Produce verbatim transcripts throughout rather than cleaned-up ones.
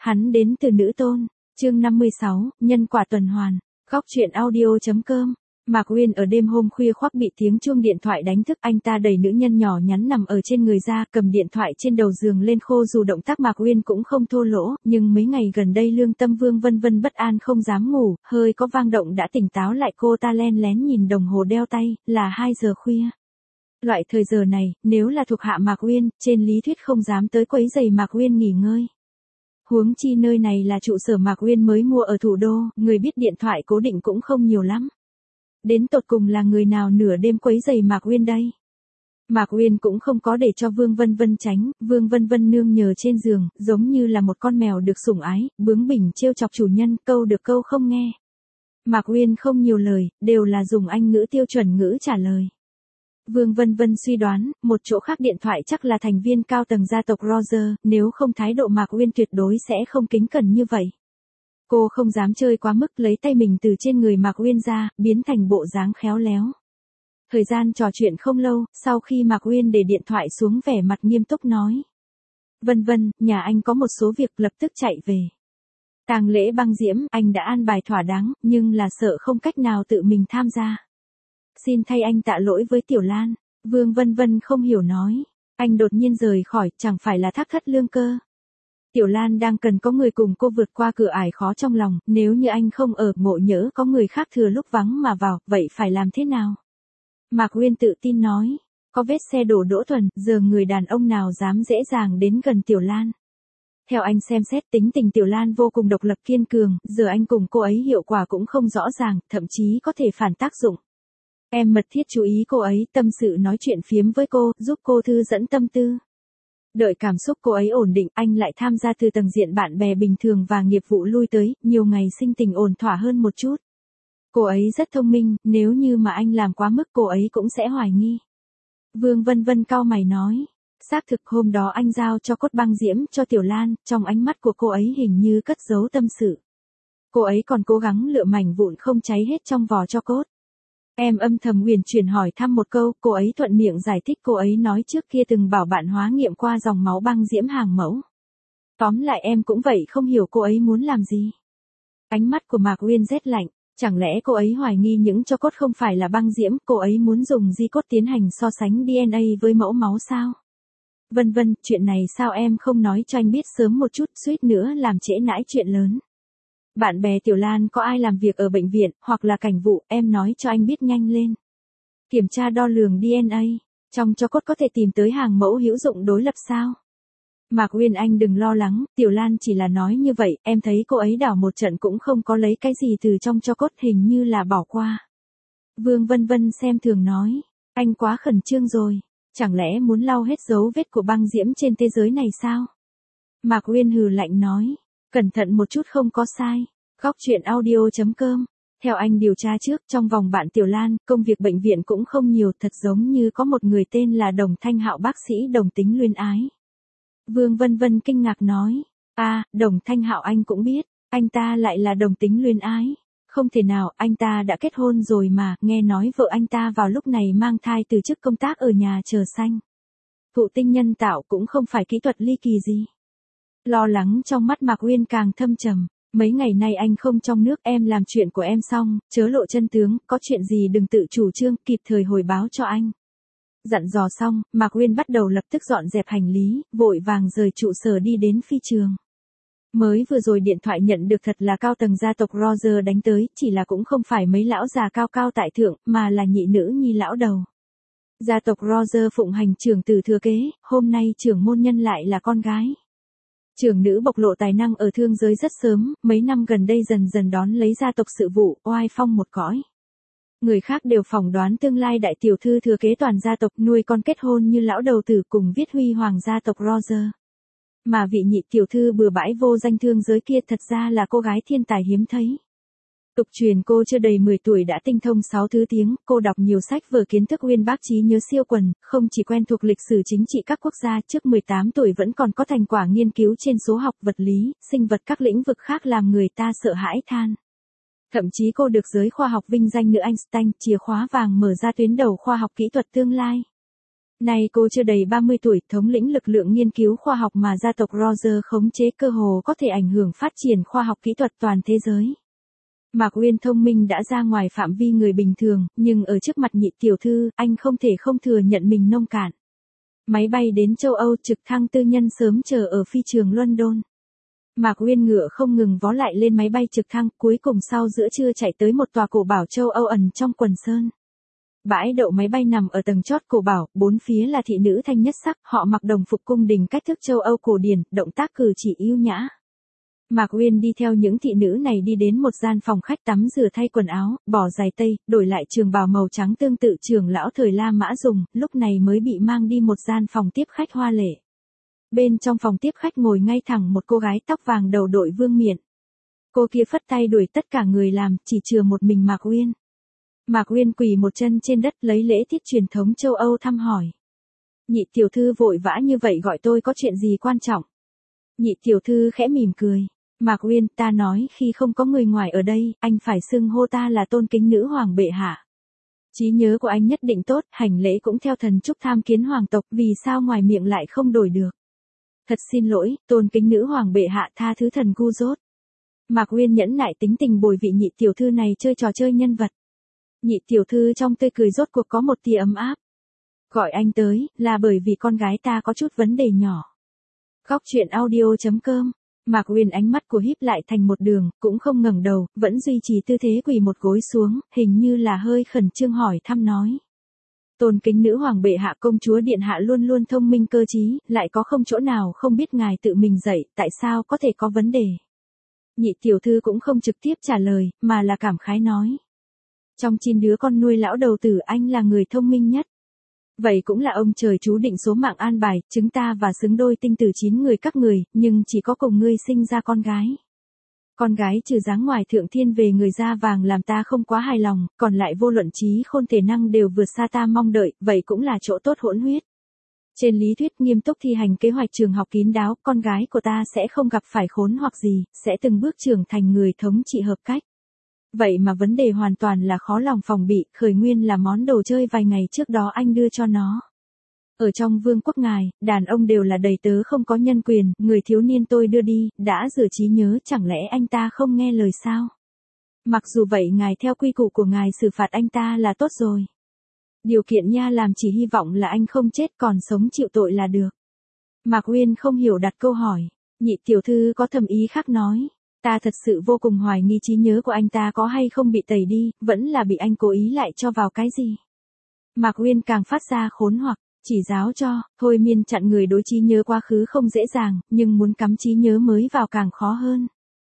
Hắn đến từ nữ tôn. Chương năm mươi sáu, nhân quả tuần hoàn. Góc truyện audio.com. Mạc Uyên ở đêm hôm khuya khoác bị tiếng chuông điện thoại đánh thức, anh ta đẩy nữ nhân nhỏ nhắn nằm ở trên người ra, cầm điện thoại trên đầu giường lên khô. Dù động tác Mạc Uyên cũng không thô lỗ, nhưng mấy ngày gần đây lương tâm Vương Vân Vân bất an không dám ngủ, hơi có vang động đã tỉnh táo lại. Cô ta len lén nhìn đồng hồ đeo tay, là hai giờ khuya. Loại thời giờ này, nếu là thuộc hạ Mạc Uyên, trên lý thuyết không dám tới quấy rầy Mạc Uyên nghỉ ngơi. Huống chi nơi này là trụ sở Mạc Uyên mới mua ở thủ đô, người biết điện thoại cố định cũng không nhiều lắm. Đến tột cùng là người nào nửa đêm quấy rầy Mạc Uyên đây? Mạc Uyên cũng không có để cho Vương Vân Vân tránh, Vương Vân Vân nương nhờ trên giường, giống như là một con mèo được sủng ái, bướng bỉnh trêu chọc chủ nhân, câu được câu không nghe. Mạc Uyên không nhiều lời, đều là dùng Anh ngữ tiêu chuẩn ngữ trả lời. Vương Vân Vân suy đoán, một chỗ khác điện thoại chắc là thành viên cao tầng gia tộc Roger, nếu không thái độ Mạc Uyên tuyệt đối sẽ không kính cẩn như vậy. Cô không dám chơi quá mức, lấy tay mình từ trên người Mạc Uyên ra, biến thành bộ dáng khéo léo. Thời gian trò chuyện không lâu, sau khi Mạc Uyên để điện thoại xuống vẻ mặt nghiêm túc nói. Vân Vân, nhà anh có một số việc lập tức chạy về. Tang lễ Băng Diễm, anh đã an bài thỏa đáng, nhưng là sợ không cách nào tự mình tham gia. Xin thay anh tạ lỗi với Tiểu Lan. Vương Vân Vân không hiểu nói. Anh đột nhiên rời khỏi, chẳng phải là thác thất lương cơ. Tiểu Lan đang cần có người cùng cô vượt qua cửa ải khó trong lòng, nếu như anh không ở, ngộ nhỡ có người khác thừa lúc vắng mà vào, vậy phải làm thế nào? Mạc Uyên tự tin nói, có vết xe đổ đỗ thuần, giờ người đàn ông nào dám dễ dàng đến gần Tiểu Lan. Theo anh xem xét tính tình Tiểu Lan vô cùng độc lập kiên cường, giờ anh cùng cô ấy hiệu quả cũng không rõ ràng, thậm chí có thể phản tác dụng. Em mật thiết chú ý cô ấy, tâm sự nói chuyện phiếm với cô, giúp cô thư dẫn tâm tư. Đợi cảm xúc cô ấy ổn định, anh lại tham gia từ tầng diện bạn bè bình thường và nghiệp vụ lui tới, nhiều ngày sinh tình ổn thỏa hơn một chút. Cô ấy rất thông minh, nếu như mà anh làm quá mức cô ấy cũng sẽ hoài nghi. Vương Vân Vân cau mày nói, xác thực hôm đó anh giao cho cốt băng diễm cho Tiểu Lan, trong ánh mắt của cô ấy hình như cất giấu tâm sự. Cô ấy còn cố gắng lựa mảnh vụn không cháy hết trong vỏ cho cốt. Em âm thầm huyền chuyển hỏi thăm một câu, cô ấy thuận miệng giải thích cô ấy nói trước kia từng bảo bạn hóa nghiệm qua dòng máu băng diễm hàng mẫu. Tóm lại em cũng vậy, không hiểu cô ấy muốn làm gì. Ánh mắt của Mạc Uyên rét lạnh, chẳng lẽ cô ấy hoài nghi những cho cốt không phải là băng diễm, cô ấy muốn dùng di cốt tiến hành so sánh đê en a với mẫu máu sao? Vân vân, chuyện này sao em không nói cho anh biết sớm một chút, suýt nữa làm trễ nãi chuyện lớn. Bạn bè Tiểu Lan có ai làm việc ở bệnh viện, hoặc là cảnh vụ, em nói cho anh biết nhanh lên. Kiểm tra đo lường đê en a, trong cho cốt có thể tìm tới hàng mẫu hữu dụng đối lập sao? Mạc Uyên anh đừng lo lắng, Tiểu Lan chỉ là nói như vậy, em thấy cô ấy đảo một trận cũng không có lấy cái gì từ trong cho cốt, hình như là bỏ qua. Vương Vân Vân xem thường nói, anh quá khẩn trương rồi, chẳng lẽ muốn lau hết dấu vết của băng diễm trên thế giới này sao? Mạc Uyên hừ lạnh nói. Cẩn thận một chút không có sai. Góc truyện audio.com. Theo anh điều tra trước, trong vòng bạn Tiểu Lan, công việc bệnh viện cũng không nhiều, thật giống như có một người tên là Đồng Thanh Hạo, bác sĩ đồng tính luyến ái. Vương Vân Vân kinh ngạc nói, a, à, Đồng Thanh Hạo anh cũng biết, anh ta lại là đồng tính luyến ái. Không thể nào, anh ta đã kết hôn rồi mà, nghe nói vợ anh ta vào lúc này mang thai từ chức công tác ở nhà chờ sanh. Thụ tinh nhân tạo cũng không phải kỹ thuật ly kỳ gì. Lo lắng trong mắt Mạc Uyên càng thâm trầm, mấy ngày nay anh không trong nước, em làm chuyện của em xong, chớ lộ chân tướng, có chuyện gì đừng tự chủ trương, kịp thời hồi báo cho anh. Dặn dò xong, Mạc Uyên bắt đầu lập tức dọn dẹp hành lý, vội vàng rời trụ sở đi đến phi trường. Mới vừa rồi điện thoại nhận được thật là cao tầng gia tộc Roger đánh tới, chỉ là cũng không phải mấy lão già cao cao tại thượng, mà là nhị nữ nhi lão đầu. Gia tộc Roger phụng hành trưởng tử thừa kế, hôm nay trưởng môn nhân lại là con gái. Trưởng nữ bộc lộ tài năng ở thương giới rất sớm, mấy năm gần đây dần dần đón lấy gia tộc sự vụ, oai phong một cõi. Người khác đều phỏng đoán tương lai đại tiểu thư thừa kế toàn gia tộc, nuôi con kết hôn như lão đầu tử cùng viết huy hoàng gia tộc Roger. Mà vị nhị tiểu thư bừa bãi vô danh thương giới kia thật ra là cô gái thiên tài hiếm thấy. Tục truyền cô chưa đầy mười tuổi đã tinh thông sáu thứ tiếng, cô đọc nhiều sách vở kiến thức uyên bác, trí nhớ siêu quần, không chỉ quen thuộc lịch sử chính trị các quốc gia, trước mười tám tuổi vẫn còn có thành quả nghiên cứu trên số học, vật lý, sinh vật, các lĩnh vực khác làm người ta sợ hãi than. Thậm chí cô được giới khoa học vinh danh nữ Einstein, chìa khóa vàng mở ra tuyến đầu khoa học kỹ thuật tương lai. Nay cô chưa đầy ba mươi tuổi, thống lĩnh lực lượng nghiên cứu khoa học mà gia tộc Roger khống chế cơ hồ có thể ảnh hưởng phát triển khoa học kỹ thuật toàn thế giới. Mạc Uyên thông minh đã ra ngoài phạm vi người bình thường, nhưng ở trước mặt nhị tiểu thư, anh không thể không thừa nhận mình nông cạn. Máy bay đến châu Âu, trực thăng tư nhân sớm chờ ở phi trường London. Mạc Uyên ngựa không ngừng vó lại lên máy bay trực thăng, cuối cùng sau giữa trưa chạy tới một tòa cổ bảo châu Âu ẩn trong quần sơn. Bãi đậu máy bay nằm ở tầng chót cổ bảo, bốn phía là thị nữ thanh nhất sắc, họ mặc đồng phục cung đình cách thức châu Âu cổ điển, động tác cử chỉ yêu nhã. Mạc Uyên đi theo những thị nữ này đi đến một gian phòng khách tắm rửa thay quần áo, bỏ giày tây, đổi lại trường bào màu trắng tương tự trưởng lão thời La Mã dùng, lúc này mới bị mang đi một gian phòng tiếp khách hoa lệ. Bên trong phòng tiếp khách ngồi ngay thẳng một cô gái tóc vàng đầu đội vương miện. Cô kia phất tay đuổi tất cả người làm, chỉ chừa một mình Mạc Uyên. Mạc Uyên quỳ một chân trên đất lấy lễ tiết truyền thống châu Âu thăm hỏi. Nhị tiểu thư vội vã như vậy gọi tôi có chuyện gì quan trọng? Nhị tiểu thư khẽ mỉm cười. Mạc Uyên, ta nói khi không có người ngoài ở đây, anh phải xưng hô ta là tôn kính nữ hoàng bệ hạ. Trí nhớ của anh nhất định tốt, hành lễ cũng theo thần chúc tham kiến hoàng tộc, vì sao ngoài miệng lại không đổi được? Thật xin lỗi, tôn kính nữ hoàng bệ hạ, tha thứ thần ngu dốt. Mạc Uyên nhẫn nại tính tình bồi vị nhị tiểu thư này chơi trò chơi nhân vật. Nhị tiểu thư trong tươi cười rốt cuộc có một tia ấm áp. Gọi anh tới, là bởi vì con gái ta có chút vấn đề nhỏ. Góc truyện audio chấm com. Mạc Uyên ánh mắt của híp lại thành một đường, cũng không ngẩng đầu, vẫn duy trì tư thế quỳ một gối xuống, hình như là hơi khẩn trương hỏi thăm nói. Tôn kính nữ hoàng bệ hạ, công chúa điện hạ luôn luôn thông minh cơ trí, lại có không chỗ nào không biết ngài tự mình dạy, tại sao có thể có vấn đề? Nhị tiểu thư cũng không trực tiếp trả lời, mà là cảm khái nói. Trong chín đứa con nuôi lão đầu tử anh là người thông minh nhất. Vậy cũng là ông trời chú định số mạng an bài, chúng ta và xứng đôi tinh tử chín người các người, nhưng chỉ có cùng ngươi sinh ra con gái. Con gái trừ dáng ngoài thượng thiên về người da vàng làm ta không quá hài lòng, còn lại vô luận trí khôn thể năng đều vượt xa ta mong đợi, vậy cũng là chỗ tốt hỗn huyết. Trên lý thuyết nghiêm túc thi hành kế hoạch trường học kín đáo, con gái của ta sẽ không gặp phải khốn hoặc gì, sẽ từng bước trưởng thành người thống trị hợp cách. Vậy mà vấn đề hoàn toàn là khó lòng phòng bị, khởi nguyên là món đồ chơi vài ngày trước đó anh đưa cho nó. Ở trong vương quốc ngài, đàn ông đều là đầy tớ không có nhân quyền, người thiếu niên tôi đưa đi, đã rửa trí nhớ, chẳng lẽ anh ta không nghe lời sao? Mặc dù vậy ngài theo quy củ của ngài xử phạt anh ta là tốt rồi. Điều kiện nha làm chỉ hy vọng là anh không chết còn sống chịu tội là được. Mạc Uyên không hiểu đặt câu hỏi, nhị tiểu thư có thầm ý khác nói. Ta thật sự vô cùng hoài nghi trí nhớ của anh ta có hay không bị tẩy đi, vẫn là bị anh cố ý lại cho vào cái gì. Mạc Uyên càng phát ra khốn hoặc, chỉ giáo cho, thôi miên chặn người đối trí nhớ quá khứ không dễ dàng, nhưng muốn cắm trí nhớ mới vào càng khó hơn.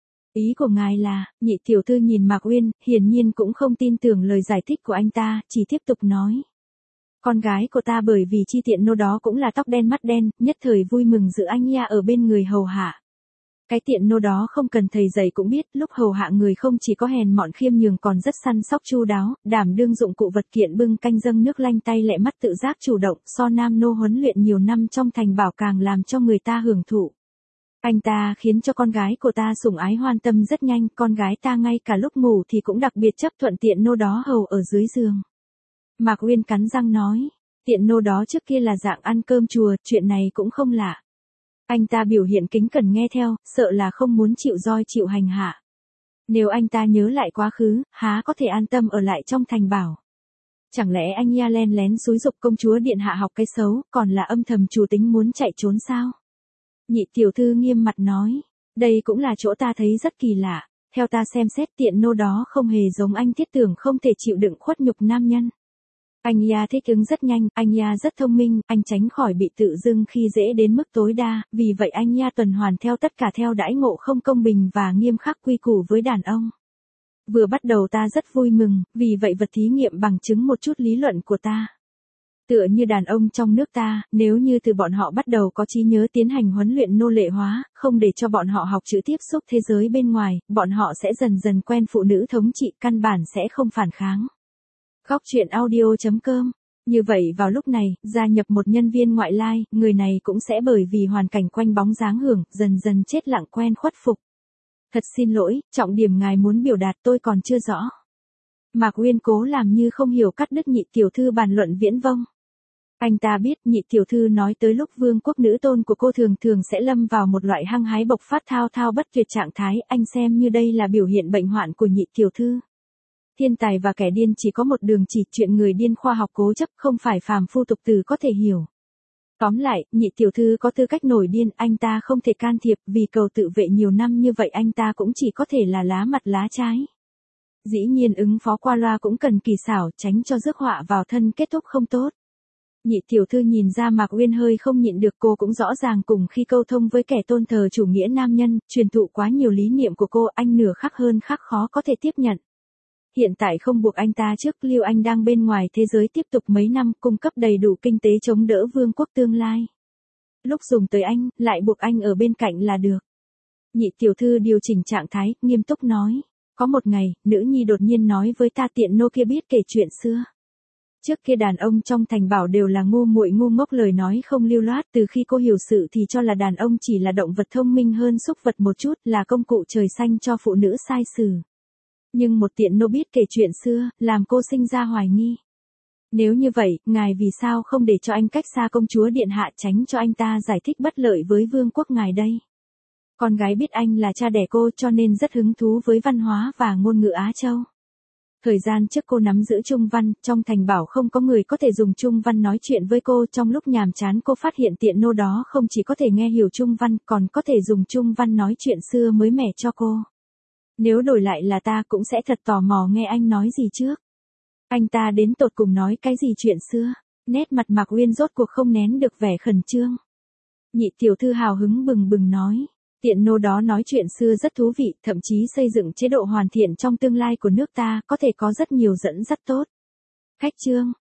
Ý của ngài là, nhị tiểu thư nhìn Mạc Uyên, hiển nhiên cũng không tin tưởng lời giải thích của anh ta, chỉ tiếp tục nói. Con gái của ta bởi vì chi tiện nô đó cũng là tóc đen mắt đen, nhất thời vui mừng giữ anh ya ở bên người hầu hạ. Cái tiện nô đó không cần thầy dạy cũng biết, lúc hầu hạ người không chỉ có hèn mọn khiêm nhường còn rất săn sóc chu đáo, đảm đương dụng cụ vật kiện bưng canh dâng nước lanh tay lẹ mắt tự giác chủ động, so nam nô huấn luyện nhiều năm trong thành bảo càng làm cho người ta hưởng thụ. Anh ta khiến cho con gái của ta sủng ái hoan tâm rất nhanh, con gái ta ngay cả lúc ngủ thì cũng đặc biệt chấp thuận tiện nô đó hầu ở dưới giường. Mạc Uyên cắn răng nói, tiện nô đó trước kia là dạng ăn cơm chùa, chuyện này cũng không lạ. Anh ta biểu hiện kính cẩn nghe theo, sợ là không muốn chịu roi chịu hành hạ. Nếu anh ta nhớ lại quá khứ, há có thể an tâm ở lại trong thành bảo. Chẳng lẽ anh ya len lén xúi giục công chúa điện hạ học cái xấu, còn là âm thầm chủ tính muốn chạy trốn sao? Nhị tiểu thư nghiêm mặt nói, đây cũng là chỗ ta thấy rất kỳ lạ, theo ta xem xét tiện nô đó không hề giống anh thiết tưởng không thể chịu đựng khuất nhục nam nhân. Anh ya thích ứng rất nhanh, anh ya rất thông minh, anh tránh khỏi bị tự dưng khi dễ đến mức tối đa, vì vậy anh ya tuần hoàn theo tất cả theo đãi ngộ không công bình và nghiêm khắc quy củ với đàn ông. Vừa bắt đầu ta rất vui mừng, vì vậy vật thí nghiệm bằng chứng một chút lý luận của ta. Tựa như đàn ông trong nước ta, nếu như từ bọn họ bắt đầu có trí nhớ tiến hành huấn luyện nô lệ hóa, không để cho bọn họ học chữ tiếp xúc thế giới bên ngoài, bọn họ sẽ dần dần quen phụ nữ thống trị, căn bản sẽ không phản kháng. Góc truyện audio chấm com. Như vậy vào lúc này, gia nhập một nhân viên ngoại lai, người này cũng sẽ bởi vì hoàn cảnh quanh bóng dáng hưởng, dần dần chết lặng quen khuất phục. Thật xin lỗi, trọng điểm ngài muốn biểu đạt tôi còn chưa rõ. Mạc Uyên cố làm như không hiểu cắt đứt nhị tiểu thư bàn luận viễn vông. Anh ta biết nhị tiểu thư nói tới lúc vương quốc nữ tôn của cô thường thường sẽ lâm vào một loại hăng hái bộc phát thao thao bất tuyệt trạng thái, anh xem như đây là biểu hiện bệnh hoạn của nhị tiểu thư. Thiên tài và kẻ điên chỉ có một đường chỉ, chuyện người điên khoa học cố chấp không phải phàm phu tục tử có thể hiểu. Tóm lại, nhị tiểu thư có tư cách nổi điên, anh ta không thể can thiệp, vì cầu tự vệ nhiều năm như vậy anh ta cũng chỉ có thể là lá mặt lá trái. Dĩ nhiên ứng phó qua loa cũng cần kỳ xảo, tránh cho rước họa vào thân kết thúc không tốt. Nhị tiểu thư nhìn ra Mạc Uyên hơi không nhịn được, cô cũng rõ ràng cùng khi câu thông với kẻ tôn thờ chủ nghĩa nam nhân, truyền thụ quá nhiều lý niệm của cô, anh nửa khắc hơn khắc khó có thể tiếp nhận. Hiện tại không buộc anh ta trước, Lưu Anh đang bên ngoài thế giới tiếp tục mấy năm, cung cấp đầy đủ kinh tế chống đỡ vương quốc tương lai. Lúc dùng tới anh, lại buộc anh ở bên cạnh là được. Nhị tiểu thư điều chỉnh trạng thái, nghiêm túc nói. Có một ngày, nữ nhi đột nhiên nói với ta tiện nô kia biết kể chuyện xưa. Trước kia đàn ông trong thành bảo đều là ngu muội ngu ngốc, lời nói không lưu loát, từ khi cô hiểu sự thì cho là đàn ông chỉ là động vật thông minh hơn súc vật một chút, là công cụ trời xanh cho phụ nữ sai xử. Nhưng một tiện nô biết kể chuyện xưa, làm cô sinh ra hoài nghi. Nếu như vậy, ngài vì sao không để cho anh cách xa công chúa điện hạ, tránh cho anh ta giải thích bất lợi với vương quốc ngài đây? Con gái biết anh là cha đẻ cô cho nên rất hứng thú với văn hóa và ngôn ngữ Á Châu. Thời gian trước cô nắm giữ Trung Văn, trong thành bảo không có người có thể dùng Trung Văn nói chuyện với cô, trong lúc nhàm chán cô phát hiện tiện nô đó không chỉ có thể nghe hiểu Trung Văn, còn có thể dùng Trung Văn nói chuyện xưa mới mẻ cho cô. Nếu đổi lại là ta cũng sẽ thật tò mò nghe anh nói gì trước. Anh ta đến tột cùng nói cái gì chuyện xưa? Nét mặt Mạc Uyên rốt cuộc không nén được vẻ khẩn trương. Nhị tiểu thư hào hứng bừng bừng nói. Tiện nô đó nói chuyện xưa rất thú vị, thậm chí xây dựng chế độ hoàn thiện trong tương lai của nước ta, có thể có rất nhiều dẫn dắt tốt. Khách chương,